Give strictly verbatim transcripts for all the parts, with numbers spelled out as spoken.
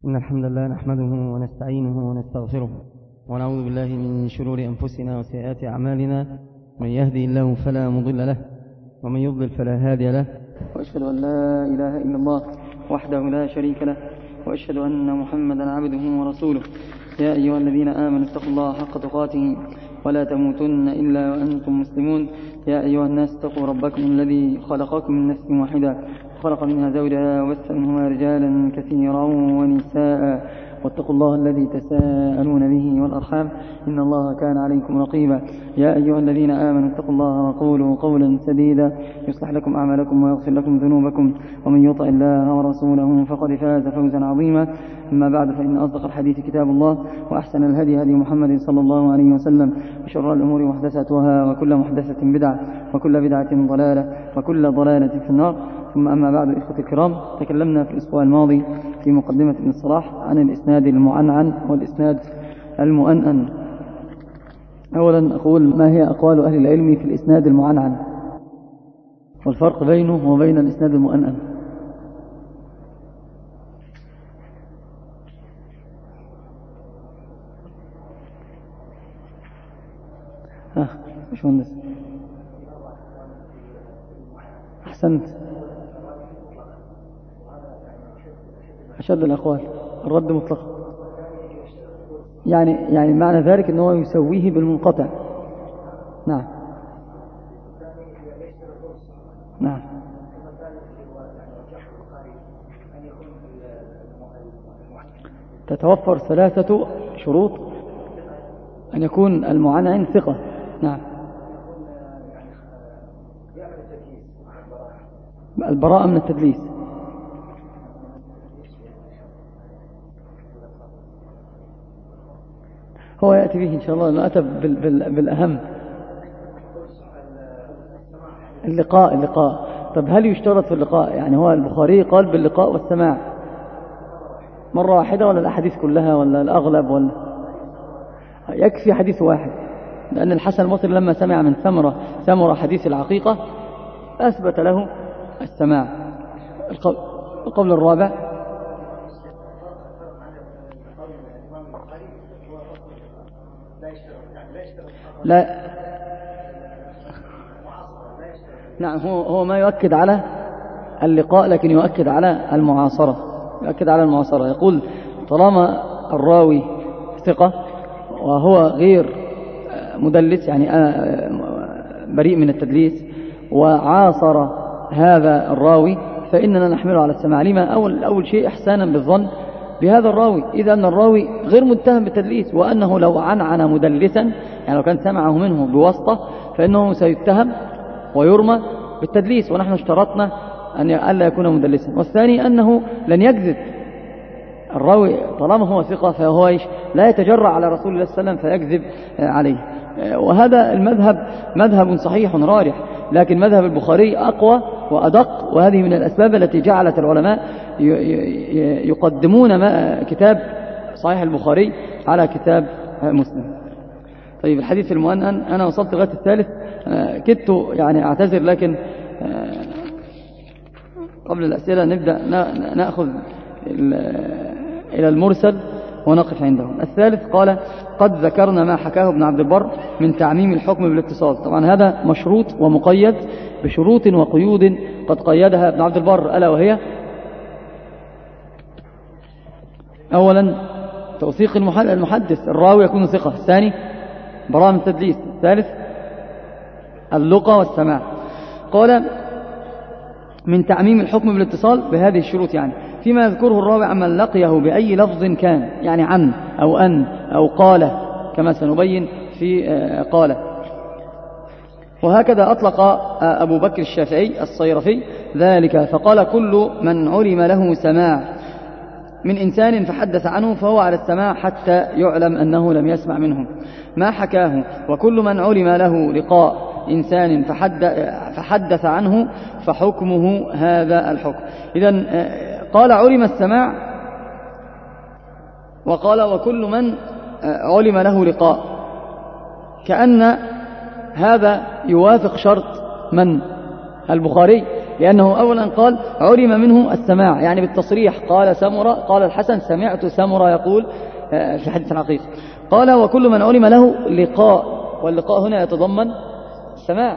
إن الحمد لله نحمده ونستعينه ونستغفره ونعوذ بالله من شرور أنفسنا وسيئات أعمالنا. من يهدي الله فلا مضل له ومن يضلل فلا هادي له، وأشهد أن لا إله إلا الله وحده لا شريك له، وأشهد أن محمدا عبده ورسوله. يا أيها الذين آمنوا اتقوا الله حق تقاته ولا تموتن إلا وأنتم مسلمون. يا أيها الناس اتقوا ربكم الذي خلقكم من نفس واحدة خلق منها زوجها وبث منهما رجالا كثيرا ونساء، واتقوا الله الذي تساءلون به والأرحام إن الله كان عليكم رقيبا. يا أيها الذين آمنوا اتقوا الله وقولوا قولا سديدا يصلح لكم أعمالكم ويغفر لكم ذنوبكم، ومن يطع الله ورسوله فقد فاز فوزا عظيما. أما بعد، فإن أصدق الحديث كتاب الله، وأحسن الهدي هدي محمد صلى الله عليه وسلم، وشر الأمور محدثاتها، وكل محدثة بدعة، وكل بدعة ضلالة، وكل ضلالة في النار. ثم أما بعد، إخوتي الكرام، تكلمنا في الأسبوع الماضي في مقدمة ابن الصلاح عن الإسناد المعنعن والإسناد المؤنن. أولا أقول ما هي أقوال أهل العلم في الإسناد المعنعن والفرق بينه وبين الإسناد المؤنن. ها مش مهندس، أحسنت، أشد الأقوال الرد مطلقا، يعني يعني معنى ذلك أنه يسويه بالمنقطع. نعم نعم تتوفر ثلاثة شروط: أن يكون المعنعن ثقة، نعم، البراءة من التدليس، هو يأتي به إن شاء الله، لأنه أتى بالأهم. اللقاء اللقاء طب هل يشترط في اللقاء؟ يعني هو البخاري قال باللقاء والسماع مرة واحدة، ولا الأحاديث كلها، ولا الأغلب، ولا يكفي حديث واحد؟ لأن الحسن البصري لما سمع من ثمرة ثمرة حديث العقيقة أثبت له السماع. القول الرابع: لا، نعم، هو هو ما يؤكد على اللقاء، لكن يؤكد على المعاصرة، يؤكد على المعاصرة. يقول طالما الراوي ثقة وهو غير مدلس، يعني بريء من التدليس، وعاصر هذا الراوي، فإننا نحمله على السماع. لما؟ أول, أول شيء إحسانا بالظن بهذا الراوي، إذا أن الراوي غير متهم بالتدليس، وأنه لو عنعن مدلسا، يعني لو كان سمعه منه بواسطة، فإنه سيتهم ويرمى بالتدليس، ونحن اشترطنا أن ألا يكون مدلسا. والثاني أنه لن يكذب الراوي طالما هو ثقة، فهو إيش؟ لا يتجرأ على رسول الله صلى الله عليه وسلم فيكذب عليه. وهذا المذهب مذهب صحيح رارح، لكن مذهب البخاري أقوى وأدق، وهذه من الأسباب التي جعلت العلماء يقدمون كتاب صحيح البخاري على كتاب مسلم. طيب، الحديث المؤنن أنا وصلت لغاية الثالث، كدت يعني أعتذر، لكن قبل الأسئلة نبدأ نأخذ إلى المرسل ونقف عنده. الثالث قال: قد ذكرنا ما حكاه ابن عبد البر من تعميم الحكم بالاتصال. طبعا هذا مشروط ومقيد بشروط وقيود قد قيدها ابن عبد البر، ألا وهي: أولا توثيق المحدث، الراوي يكون ثقة. الثاني براءة من التدليس. الثالث اللقى والسماع. قال: من تعميم الحكم بالاتصال بهذه الشروط، يعني فيما يذكره الراوي عمن لقيه بأي لفظ كان، يعني عن أو أن أو قال، كما سنبين في قال. وهكذا أطلق أبو بكر الشافعي الصيرفي ذلك، فقال: كل من علم له سماع من إنسان فحدث عنه فهو على السماع حتى يعلم أنه لم يسمع منه ما حكاه، وكل من علم له لقاء إنسان فحدث عنه فحكمه هذا الحكم. إذن قال علم السماع، وقال وكل من علم له لقاء، كأن هذا يوافق شرط من؟ البخاري، لأنه أولا قال علم منه السماع، يعني بالتصريح، قال سمرة، قال الحسن سمعت سمرة يقول في حديث العقيقة. قال وكل من علم له لقاء، واللقاء هنا يتضمن السماع.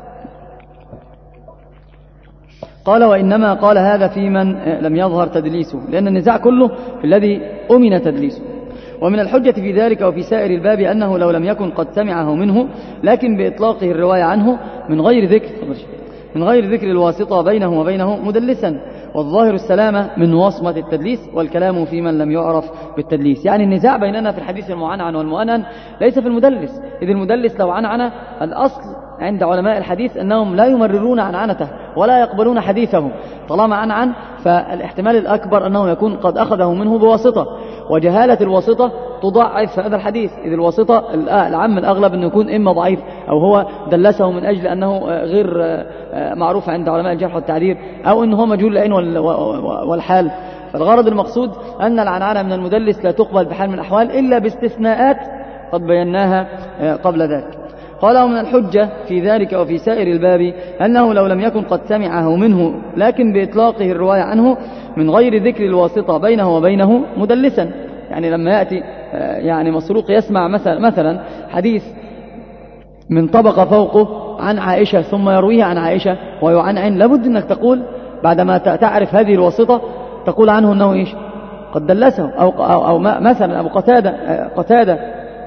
قال وإنما قال هذا في من لم يظهر تدليسه، لأن النزاع كله في الذي أمن تدليسه. ومن الحجة في ذلك وفي سائر الباب أنه لو لم يكن قد سمعه منه لكن بإطلاقه الرواية عنه من غير ذكر من غير ذكر الواسطة بينه وبينه مدلسا، والظاهر السلامة من وصمة التدليس، والكلام في من لم يعرف بالتدليس. يعني النزاع بيننا في الحديث المعنعن والمؤنن ليس في المدلس، إذ المدلس لو عنعن الأصل عند علماء الحديث أنهم لا يمررون عنعنته ولا يقبلون حديثه، طالما عنعن فالاحتمال الأكبر أنه يكون قد أخذه منه بواسطة، وجهالة الواسطة تضعف هذا الحديث، إذ الواسطة العام الأغلب أنه يكون إما ضعيف أو هو دلسه من أجل أنه غير معروف عند علماء الجرح والتعديل، أو أنه مجهول العين والحال. فالغرض المقصود أن العنعنة من المدلس لا تقبل بحال من الأحوال إلا باستثناءات قد بيناها قبل ذلك. قال ومن الحجة في ذلك وفي سائر الباب أنه لو لم يكن قد سمعه منه لكن بإطلاقه الرواية عنه من غير ذكر الواسطة بينه وبينه مدلسا، يعني لما يأتي يعني مسروق يسمع مثلا مثلا حديث من طبقة فوقه عن عائشة ثم يرويه عن عائشة ويعنعن، لابد أنك تقول بعدما تعرف هذه الواسطة تقول عنه أنه إيش قد دلسه، أو, أو, أو مثلا أبو قتادة قتادة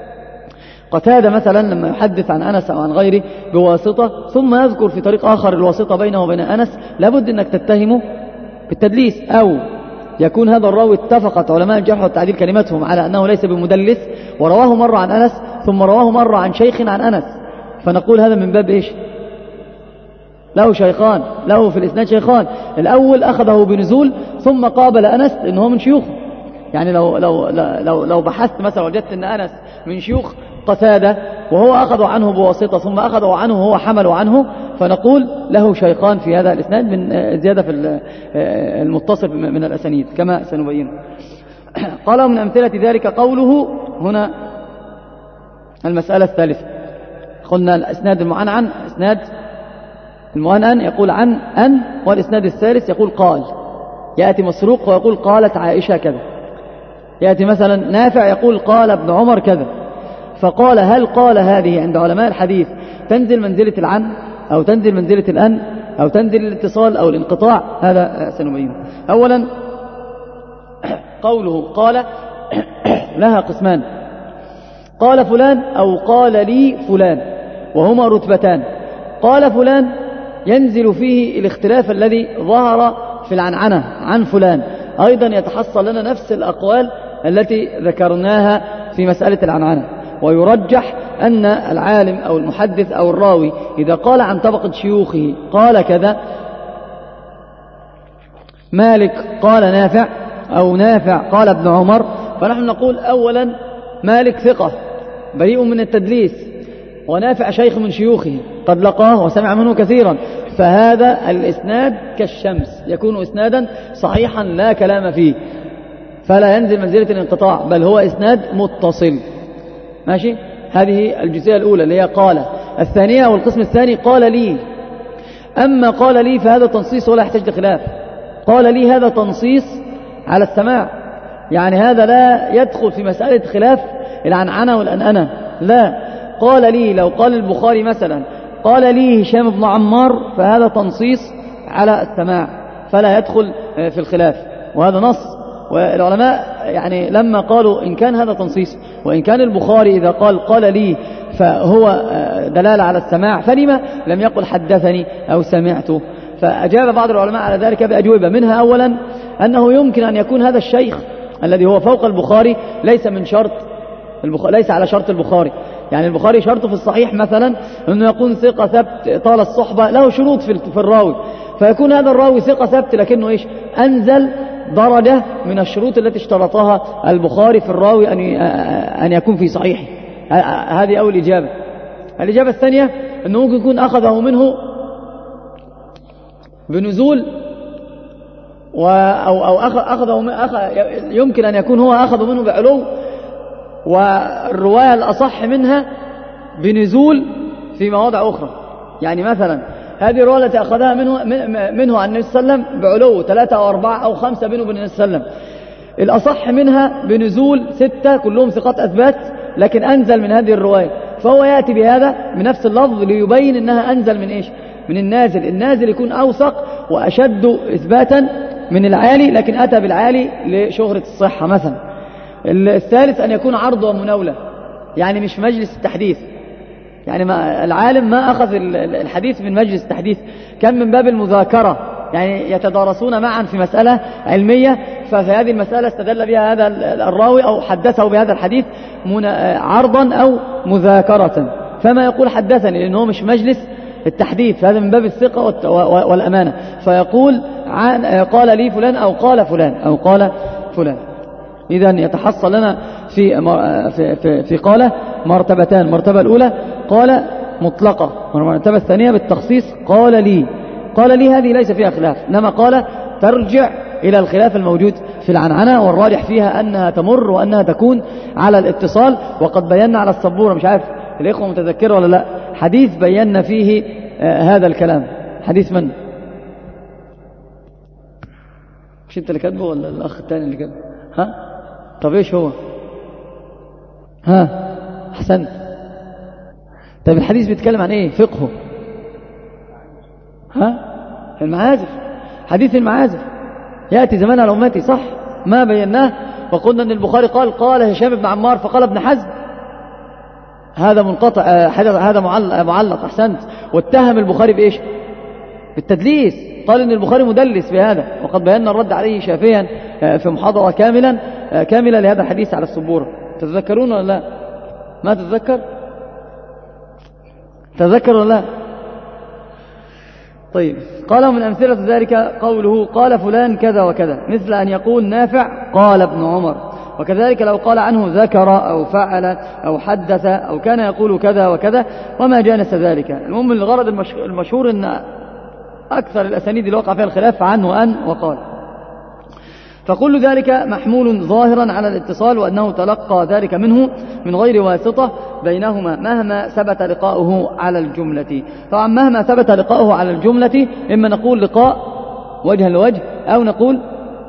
قتادة مثلا لما يحدث عن أنس أو عن غيره بواسطة ثم يذكر في طريق آخر الواسطة بينه وبين أنس، لابد أنك تتهمه بالتدليس، أو يكون هذا الراوي اتفقت علماء الجرح والتعديل كلمتهم على أنه ليس بمدلس ورواه مرة عن أنس ثم رواه مرة عن شيخ عن أنس، فنقول هذا من باب إيش له شيخان، له في الإسناد شيخان، الأول أخذه بنزول ثم قابل أنس إنه من شيوخه. يعني لو, لو, لو, لو بحثت مثلا وجدت أن أنس من شيوخ قتادة وهو أخذ عنه بواسطة ثم أخذ عنه وهو حمل عنه، فنقول له شيخان في هذا الإسناد من زيادة في المتصل من الأسانيد كما سنبينه. قال من أمثلة ذلك قوله هنا المسألة الثالثة، قلنا الإسناد المعنعن إسناد المؤنن يقول عن أن، والإسناد الثالث يقول قال، يأتي مسروق ويقول قالت عائشة كذا، يأتي مثلا نافع يقول قال ابن عمر كذا، فقال هل قال هذه عند علماء الحديث تنزل منزلة العن أو تنزل منزلة الأن أو تنزل الاتصال أو الانقطاع؟ هذا سنبينه. أولا قوله قال لها قسمان، قال فلان أو قال لي فلان، وهما رتبتان. قال فلان ينزل فيه الاختلاف الذي ظهر في العنعنة عن فلان، أيضا يتحصل لنا نفس الأقوال التي ذكرناها في مسألة العنعنة، ويرجح أن العالم أو المحدث أو الراوي إذا قال عن طبقة شيوخه قال كذا، مالك قال نافع أو نافع قال ابن عمر، فنحن نقول أولا مالك ثقة بريء من التدليس، ونافع شيخ من شيوخه قد لقاه وسمع منه كثيرا، فهذا الإسناد كالشمس يكون إسنادا صحيحا لا كلام فيه، فلا ينزل منزلة الانقطاع، بل هو إسناد متصل. ماشي؟ هذه الجزئية الأولى اللي هي قال. الثانية والقسم الثاني قال لي، أما قال لي فهذا تنصيص ولا يحتاج لخلاف، قال لي هذا تنصيص على السماع، يعني هذا لا يدخل في مسألة خلاف العنعنة والأنأنة، لا. قال لي لو قال البخاري مثلا قال لي هشام بن عمار فهذا تنصيص على السماع فلا يدخل في الخلاف، وهذا نص. والعلماء يعني لما قالوا إن كان هذا تنصيص وإن كان البخاري إذا قال قال لي فهو دلالة على السماع، فلما لم يقل حدثني أو سمعته؟ فأجاب بعض العلماء على ذلك بأجوبة، منها أولا أنه يمكن أن يكون هذا الشيخ الذي هو فوق البخاري ليس من شرط البخاري، ليس على شرط البخاري، يعني البخاري شرطه في الصحيح مثلا أنه يكون ثقة ثبت طال الصحبة، له شروط في الراوي، فيكون هذا الراوي ثقة ثبت لكنه إيش أنزل درجة من الشروط التي اشترطها البخاري في الراوي أن أن يكون في صحيح. هذه أول إجابة. الإجابة الثانية أنه ممكن يكون أخذه منه بنزول و أو أو أخذه أخذ يمكن أن يكون هو أخذ منه بعلو، والرواية الأصح منها بنزول في مواضع أخرى. يعني مثلا هذه الرواية التي أخذها منه, منه عن النبي صلى الله عليه وسلم بعلو ثلاثة أو أربعة أو خمسة بينه وبين النبي صلى الله عليه وسلم. الأصح منها بنزول ستة كلهم ثقات أثبات، لكن أنزل من هذه الرواية، فهو يأتي بهذا بنفس اللفظ ليبين أنها أنزل من إيش؟ من النازل. النازل يكون أوثق وأشد إثباتا من العالي، لكن أتى بالعالي لشهرة الصحة مثلا. الثالث أن يكون عرض ومناولة، يعني مش في مجلس التحديث، يعني ما العالم ما أخذ الحديث من مجلس التحديث، كان من باب المذاكرة، يعني يتدارسون معا في مسألة علمية، ففي هذه المسألة استدل بها هذا الراوي أو حدثه بهذا الحديث عرضا أو مذاكرة، فما يقول حدثني لأنه مش مجلس التحديث، هذا من باب الثقة والأمانة، فيقول عن قال لي فلان أو قال فلان أو قال فلان. إذن يتحصل لنا في في في, في قال مرتبتان، المرتبة الأولى قال مطلقة، والمرتبة الثانية بالتخصيص قال لي. قال لي هذه ليس فيها خلاف، إنما قال ترجع إلى الخلاف الموجود في العنعنة، والراجح فيها أنها تمر وأنها تكون على الاتصال. وقد بينا على السبورة، مش عارف الإخوة متذكرة ولا لا، حديث بينا فيه آه هذا الكلام. حديث من؟ مش أنت اللي كاتبه ولا الأخ الثاني اللي كاتبه؟ ها؟ طب إيش هو؟ ها؟ أحسنت. طب الحديث بيتكلم عن إيه؟ فقهه؟ ها؟ المعازف، حديث المعازف يأتي زمان على أمتي، صح؟ ما بيناه وقلنا أن البخاري قال قال هشام بن عمار فقال ابن حزم، هذا منقطع، هذا معلق. أحسنت. واتهم البخاري بإيش؟ بالتدليس، قال أن البخاري مدلس بهذا، وقد بينا الرد عليه شافيا في محاضرة كاملا كاملة لهذا الحديث على السبورة. تتذكرون ولا لا؟ ما تتذكر؟ تتذكر ولا لا؟ طيب. قال من أمثلة ذلك قوله قال فلان كذا وكذا، مثل أن يقول نافع قال ابن عمر، وكذلك لو قال عنه ذكر أو فعل أو حدث أو كان يقول كذا وكذا وما جانس ذلك. المهم الغرض المشهور أن أكثر الأسانيد اللي وقع فيها الخلاف عنه وأن وقال، فكل ذلك محمول ظاهرا على الاتصال، وأنه تلقى ذلك منه من غير واسطة بينهما مهما ثبت لقاؤه على الجملة. طبعا مهما ثبت لقاؤه على الجملة، إما نقول لقاء وجها لوجه، أو نقول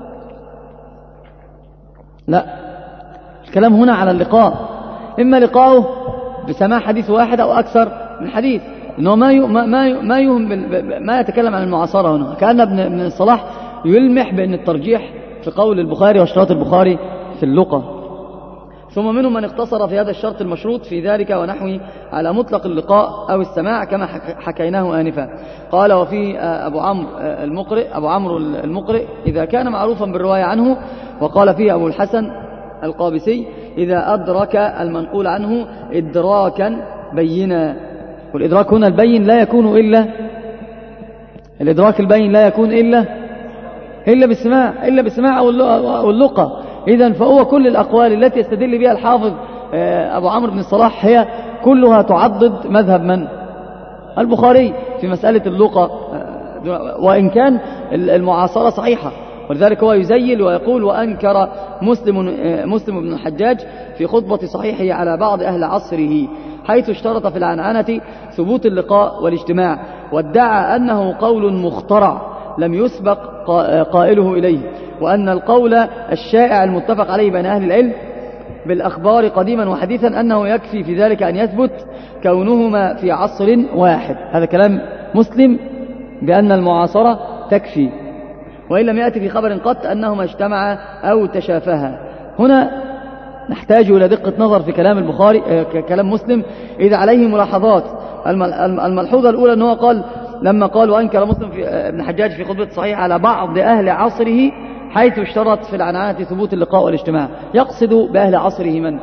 لا، الكلام هنا على اللقاء، إما لقاؤه بسماع حديث واحد أو أكثر من حديث، إنه ما ما ما يهم ما يتكلم عن المعاصرة هنا. كأن ابن الصلاح يلمح بأن الترجيح في قول البخاري واشتراط البخاري في اللقاء. ثم منهم من اقتصر في هذا الشرط المشروط في ذلك ونحوه على مطلق اللقاء أو السماع كما حكيناه آنفا. قال وفي أبو عمرو المقرئ أبو عمرو المقرئ إذا كان معروفا بالرواية عنه، وقال فيه أبو الحسن القابسي إذا أدرك المنقول عنه إدراكا بينا. والإدراك هنا البين لا يكون إلا الإدراك البين لا يكون إلا إلا بالسماع إلا بالسماع أو اللقاء. إذن فهو كل الأقوال التي يستدل بها الحافظ أبو عمرو بن الصلاح هي كلها تعضد مذهب من؟ البخاري في مسألة اللقاء، وإن كان المعاصرة صحيحة. ولذلك هو يزيل ويقول وأنكر مسلم مسلم بن الحجاج في خطبة صحيحه على بعض أهل عصره، حيث اشترط في العنعنة ثبوت اللقاء والاجتماع، وادعى أنه قول مخترع لم يسبق قائله إليه، وأن القول الشائع المتفق عليه بين أهل العلم بالأخبار قديما وحديثا أنه يكفي في ذلك أن يثبت كونهما في عصر واحد. هذا كلام مسلم بأن المعاصرة تكفي، وإن لم يأتي في خبر قط أنهما اجتمعا أو تشافها. هنا نحتاج إلى دقة نظر في كلام البخاري كلام مسلم إذا عليه ملاحظات. الملحوظة الأولى أنه قال لما قال وأنكر مسلم في ابن حجاج في خطبة صحيح على بعض أهل عصره، حيث اشترط في العنعنة ثبوت اللقاء والاجتماع، يقصد بأهل عصره من؟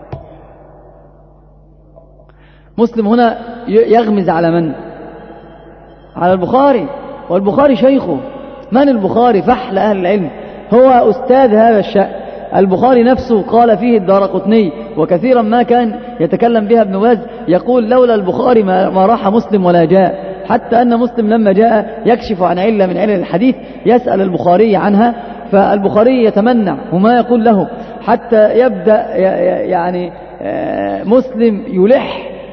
مسلم هنا يغمز على من؟ على البخاري، والبخاري شيخه. من البخاري؟ فحل أهل العلم، هو أستاذ هذا الشأن. البخاري نفسه قال فيه الدارقطني، وكثيرا ما كان يتكلم بها ابن باز، يقول لولا البخاري ما راح مسلم ولا جاء، حتى أن مسلم لما جاء يكشف عن علة من علل الحديث يسأل البخاري عنها، فالبخاري يتمنع وما يقول له، حتى يبدأ يعني مسلم يلح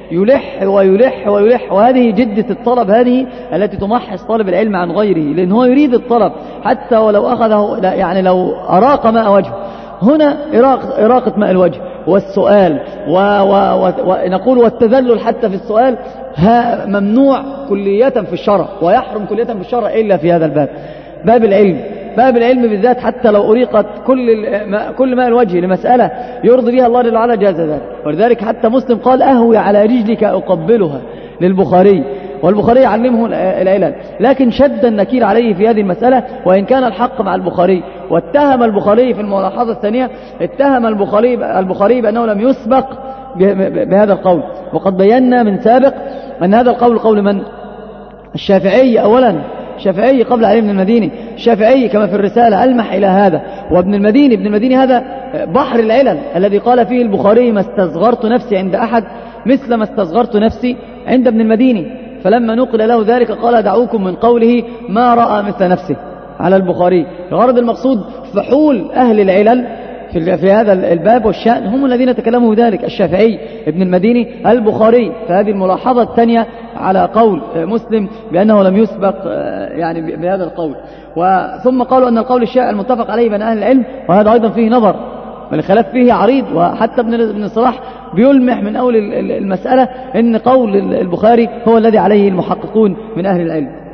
يلح ويلح ويلح، وهذه جدة الطلب هذه التي تمحص طالب العلم عن غيره، لأن هو يريد الطلب حتى ولو أخذه، يعني لو أراق ماء وجهه. هنا إراق إراقة ماء الوجه والسؤال ونقول والتذلل حتى في السؤال ها ممنوع كلية في الشرع، ويحرم كلية في الشرع إلا في هذا الباب، باب العلم. باب العلم بالذات حتى لو أريقت كل كل ماء الوجه لمسألة يرضي بها الله جل وعلا جاز ذلك. ولذلك حتى مسلم قال أهوي على رجلك أقبلها للبخاري، والبخاري يعلمه العلل، لكن شد النكير عليه في هذه المسألة، وإن كان الحق مع البخاري. واتهم البخاري في الملاحظة الثانية، اتهم البخاري البخاري بأنه لم يسبق بهذا القول، وقد بينا من سابق أن هذا القول قول من؟ الشافعي أولا، الشافعي قبل علي بن المديني، الشافعي كما في الرسالة ألمح إلى هذا. وابن المديني، ابن المديني هذا بحر العلل الذي قال فيه البخاري ما استصغرت نفسي عند أحد مثل ما استصغرت نفسي عند ابن المديني، فلما نقل له ذلك قال دعوكم من قوله ما رأى مثل نفسه على البخاري. الغرض المقصود فحول أهل العلل في هذا الباب والشأن هم الذين تكلموا بذلك، الشافعي، ابن المديني، البخاري. فهذه الملاحظة الثانية على قول مسلم بأنه لم يسبق يعني بهذا القول. وثم قالوا أن القول الشائع المتفق عليه بين أهل العلم، وهذا أيضا فيه نظر، والخلاف فيه عريض، وحتى ابن الصلاح بيلمح من أول المسألة أن قول البخاري هو الذي عليه المحققون من أهل العلم.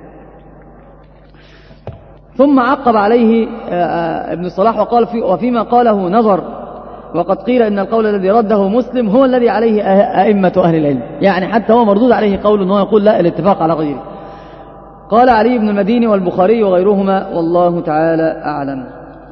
ثم عقب عليه ابن الصلاح وقال في وفيما قاله نظر، وقد قيل إن القول الذي رده مسلم هو الذي عليه أئمة أهل العلم، يعني حتى هو مردود عليه قول أنه يقول لا الاتفاق على غيره. قال علي بن المديني والبخاري وغيرهما والله تعالى أعلم.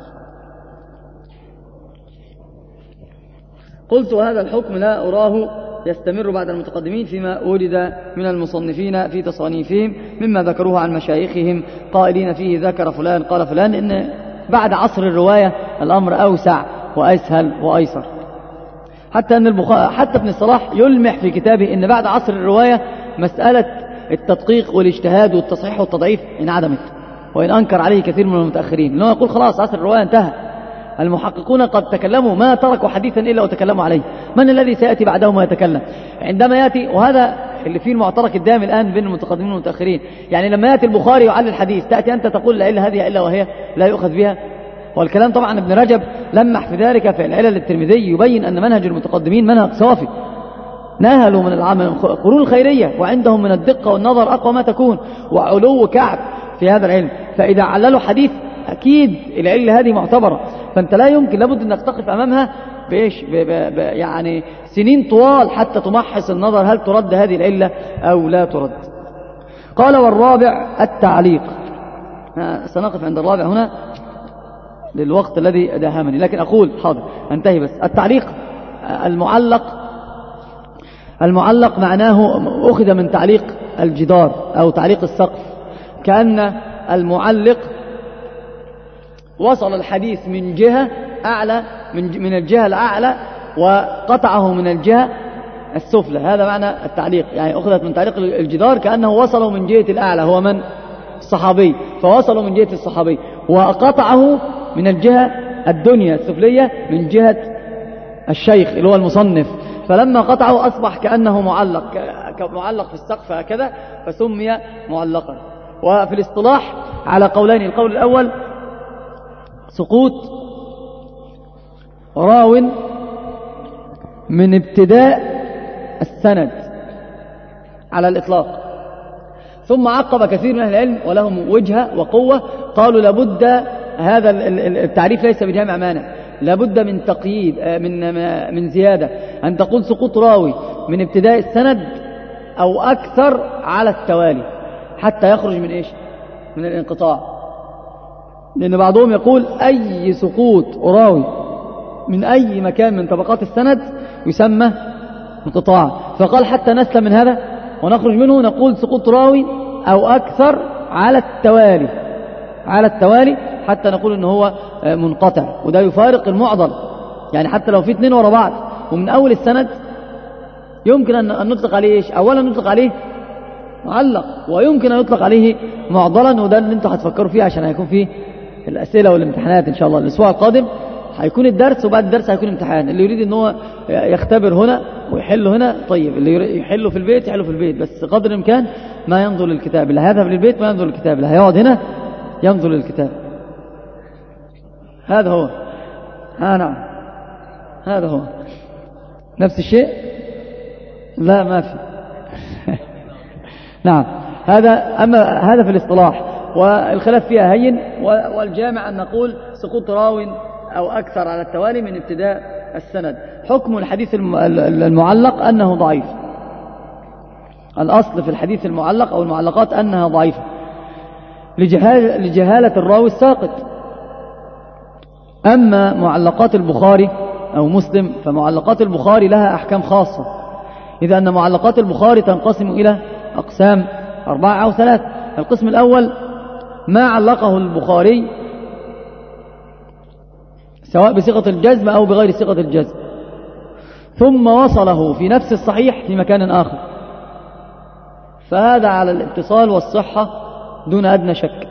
قلت هذا الحكم لا أراه يستمر بعد المتقدمين فيما ورد من المصنفين في تصانيفهم مما ذكروه عن مشايخهم قائلين فيه ذكر فلان قال فلان، إن بعد عصر الرواية الأمر أوسع وأسهل وأيسر. حتى أن البخاري حتى ابن الصلاح يلمح في كتابه إن بعد عصر الرواية مسألة التدقيق والاجتهاد والتصحيح والتضعيف انعدمت، وإن أنكر عليه كثير من المتأخرين، لأنه يقول خلاص عصر الرواية انتهى، المحققون قد تكلموا ما تركوا حديثا إلا وتكلموا عليه، من الذي سيأتي بعدهم ويتكلم؟ عندما يأتي، وهذا اللي فيه المعترك الدائم الآن بين المتقدمين والمتأخرين، يعني لما يأتي البخاري يعلل الحديث تأتي أنت تقول العلة هذه إلا وهي لا يؤخذ بها. والكلام طبعا ابن رجب لمح في ذلك في العلل الترمذي، يبين أن منهج المتقدمين منهج صافي، ناهلوا من العمل القرون الخيرية، وعندهم من الدقة والنظر أقوى ما تكون، وعلو كعب في هذا العلم. فإذا عللوا حديث أكيد العلة هذه معتبرة، فأنت لا يمكن لابد أنك تقف أمامها بإيش ب ب ب يعني سنين طوال حتى تمحص النظر هل ترد هذه العلة أو لا ترد. قال والرابع التعليق. سنقف عند الرابع هنا للوقت الذي داهمني، لكن أقول حاضر انتهي بس. التعليق المعلق، المعلق معناه أخذ من تعليق الجدار أو تعليق السقف، كأن المعلق وصل الحديث من جهة أعلى من من الجهة الأعلى وقطعه من الجهة السفلى، هذا معنى التعليق، يعني أخذت من تعليق الجدار كأنه وصله من جهة الأعلى هو من الصحابي، فوصله من جهة الصحابي، وقطعه من الجهة الدنيا السفلية من جهة الشيخ اللي هو المصنف، فلما قطعه أصبح كأنه معلق معلق في السقف هكذا فسمي معلقا. وفي الاصطلاح على قولين، القول الأول سقوط راو من ابتداء السند على الإطلاق، ثم عقب كثير من أهل العلم ولهم وجهة وقوة قالوا لابد، هذا التعريف ليس بجامع مانع، لابد من تقييد من من زيادة، أن تقول سقوط راوي من ابتداء السند أو أكثر على التوالي حتى يخرج من إيش؟ من الانقطاع. لأن بعضهم يقول أي سقوط راوي من أي مكان من طبقات السند يسمى انقطاع، فقال حتى نسلم من هذا ونخرج منه نقول سقوط راوي أو أكثر على التوالي، على التوالي حتى نقول إنه هو منقطع، وده يفارق المعضل، يعني حتى لو في اثنين ورا بعض ومن أول السند يمكن أن نطلق عليه إيش؟ أولا نطلق عليه معلق، ويمكن أن يطلق عليه معضلا، وده اللي انتوا هتفكروا فيه عشان هيكون فيه الأسئلة والامتحانات إن شاء الله الأسبوع القادم، هيكون الدرس وبعد الدرس هيكون امتحان. اللي يريد ان هو يختبر هنا ويحله هنا طيب، اللي يحله في البيت يحله في البيت، بس قدر الامكان ما ينظر للكتاب. اللي هيذهب للبيت ما ينظر للكتاب، اللي هيقعد هنا ينظر للكتاب. هذا هو. ها نعم هذا هو نفس الشيء. لا ما في. نعم هذا. أما هذا في الاصطلاح، والخلاف فيها هين، والجامع أن نقول سقوط راو أو أكثر على التوالي من ابتداء السند. حكم الحديث المعلق أنه ضعيف. الأصل في الحديث المعلق أو المعلقات أنها ضعيفة لجهال لجهالة الراوي الساقط. أما معلقات البخاري أو مسلم فمعلقات البخاري لها أحكام خاصة، إذا أن معلقات البخاري تنقسم إلى أقسام أربعة أو ثلاث. القسم الأول ما علقه البخاري سواء بصيغة الجزم أو بغير صيغة الجزم، ثم وصله في نفس الصحيح في مكان آخر، فهذا على الاتصال والصحة دون أدنى شك.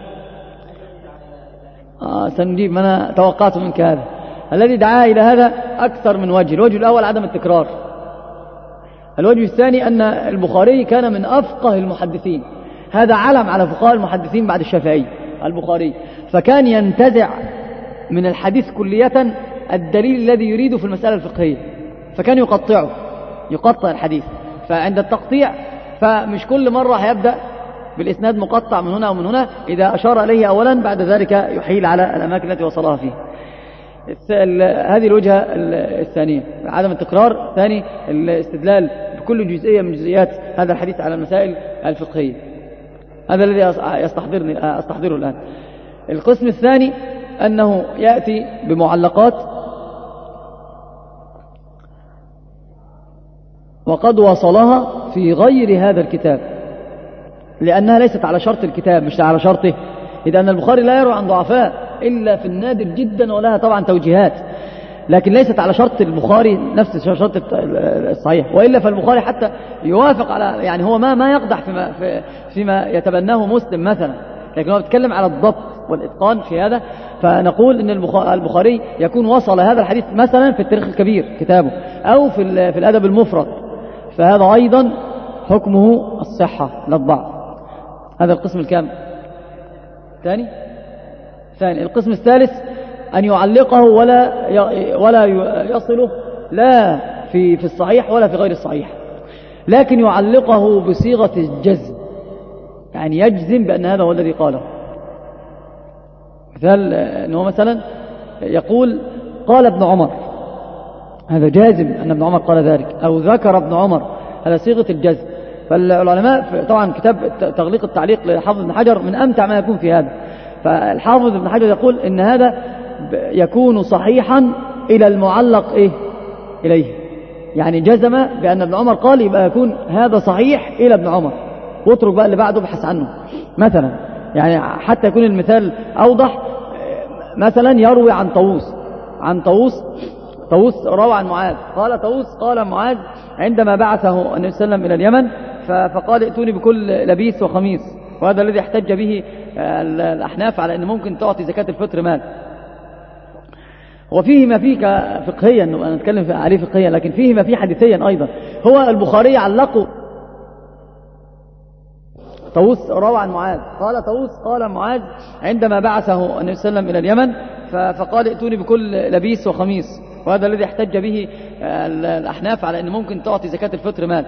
آه سنجيب ما أنا توقعت منك هذا. الذي دعا إلى هذا أكثر من وجه. الوجه الأول عدم التكرار. الوجه الثاني أن البخاري كان من أفقه المحدثين، هذا علم على فقهاء المحدثين بعد الشافعي البخاري، فكان ينتزع من الحديث كلية الدليل الذي يريده في المسألة الفقهية، فكان يقطعه يقطع الحديث. فعند التقطيع فمش كل مرة هيبدأ بالإسناد مقطع من هنا ومن هنا، إذا أشار إليه أولا بعد ذلك يحيل على الأماكن التي وصلها فيه. هذه الوجهة الثانية عدم التكرار. ثاني الاستدلال بكل جزئية من جزئيات هذا الحديث على المسائل الفقهية. هذا الذي يستحضرني أستحضره الآن. القسم الثاني أنه يأتي بمعلقات وقد وصلها في غير هذا الكتاب، لأنها ليست على شرط الكتاب مش على شرطه، إذا أن البخاري لا يروي عن ضعفاء إلا في النادر جدا، ولها طبعا توجيهات، لكن ليست على شرط البخاري نفس شرط الصحيح. وإلا فالبخاري حتى يوافق على، يعني هو ما ما يقدح فيما, فيما يتبناه مسلم مثلا، لكن هو بيتكلم على الضبط والإتقان في هذا. فنقول إن البخاري يكون وصل هذا الحديث مثلا في التاريخ الكبير كتابه، أو في في الأدب المفرد، فهذا أيضا حكمه الصحة لا الضعف. هذا القسم الكام؟ ثاني ثاني القسم الثالث أن يعلقه ولا ولا يصله لا في في الصحيح ولا في غير الصحيح، لكن يعلقه بصيغة الجزم، يعني يجزم بأن هذا هو الذي قاله. مثال أنه مثلا يقول قال ابن عمر، هذا جازم أن ابن عمر قال ذلك، أو ذكر ابن عمر، هذا صيغة الجزم. فالعلماء طبعا كتاب تغليق التعليق لحافظ بن حجر من أمتع ما يكون في هذا. فالحافظ بن حجر يقول إن هذا يكون صحيحا إلى المعلق إيه إليه، يعني جزم بأن ابن عمر قال، يبقى يكون هذا صحيح إلى ابن عمر، واترك بقى اللي بعده ابحث عنه مثلا. يعني حتى يكون المثال أوضح، مثلا يروي عن طاووس عن طاووس طاووس روى عن معاذ قال طاووس قال معاذ عندما بعثه النبي صلى الله عليه وسلم إلى اليمن فقال ائتوني بكل لبيس وخميس، وهذا الذي احتج به الأحناف على أن ممكن تعطي زكاة الفطر مال. وفيه ما فيه فقهيا، أنا نتكلم عليه فقهيا، لكن فيه ما فيه حديثيا أيضا. هو البخاري علقه طاووس روى عن معاذ قال طاووس قال معاذ عندما بعثه النبي صلى الله عليه وسلم إلى اليمن فقال ائتوني بكل لبيس وخميس، وهذا الذي احتج به الأحناف على أن ممكن تعطي زكاة الفطر مال.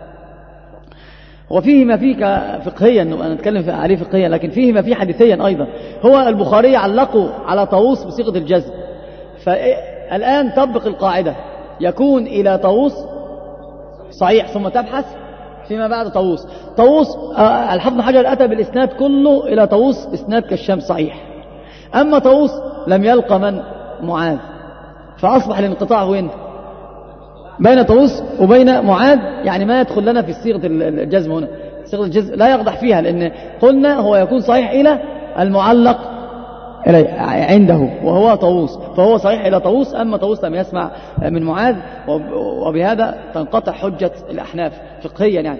وفيه ما فيه فقهيا، أنا نتكلم عليه فقهيا، لكن فيه ما فيه حديثيا أيضا. هو البخاري علقه على طاووس بصيغة الجزم. فالآن طبق القاعدة، يكون إلى طاووس صحيح ثم تبحث فيما بعد طاووس. طاووس الحافظ بن حجر أتى بالإسناد كله إلى طاووس إسناد كالشمس صحيح. أما طاووس لم يلقى من معاذ، فأصبح الانقطاع وين؟ بين طاووس وبين معاذ، يعني ما يدخل لنا في صيغة الجزم هنا. صيغة الجزم لا يقدح فيها، لأن قلنا هو يكون صحيح إلى المعلق عنده وهو طاووس، فهو صحيح إلى طاووس. أما طاووس لم يسمع من معاذ، وبهذا تنقطع حجة الأحناف فقهيا. يعني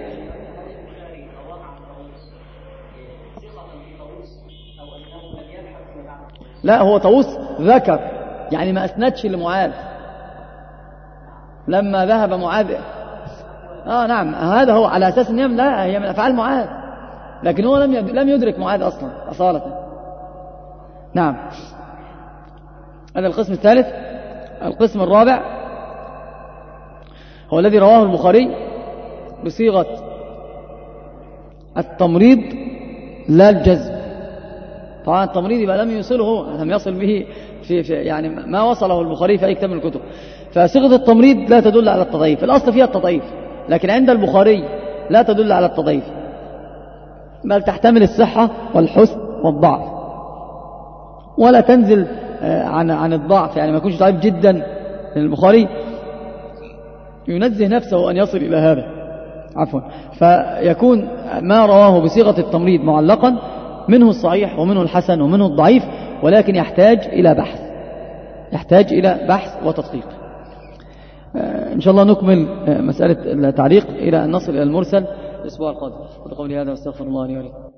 لا، هو طاووس ذكر، يعني ما أسندش لمعاذ لما ذهب معاذ. آه نعم، هذا هو على أساس أن لا هي من أفعال معاذ، لكن هو لم لم يدرك معاذ أصلا أصالة. نعم. هذا القسم الثالث. القسم الرابع هو الذي رواه البخاري بصيغة التمريض لا الجزم. طبعا التمريض يبقى لم يوصله، لم يصل به في, في يعني ما وصله البخاري في أي كتاب من الكتب، فصيغة التمريض لا تدل على التضعيف، الأصل فيها التضعيف، لكن عند البخاري لا تدل على التضعيف، بل تحتمل الصحة والحسن والضعف، ولا تنزل عن عن الضعف، يعني ما يكونش ضعيف جدا. البخاري ينزه نفسه أن يصل إلى هذا، عفوا، فيكون ما رواه بصيغة التمريض معلقا منه الصحيح ومنه الحسن ومنه الضعيف، ولكن يحتاج إلى بحث، يحتاج إلى بحث وتدقيق. إن شاء الله نكمل مسألة التعليق إلى أن نصل إلى المرسل الأسبوع القادم. قولي هذا واستغفر الله لي ولكم.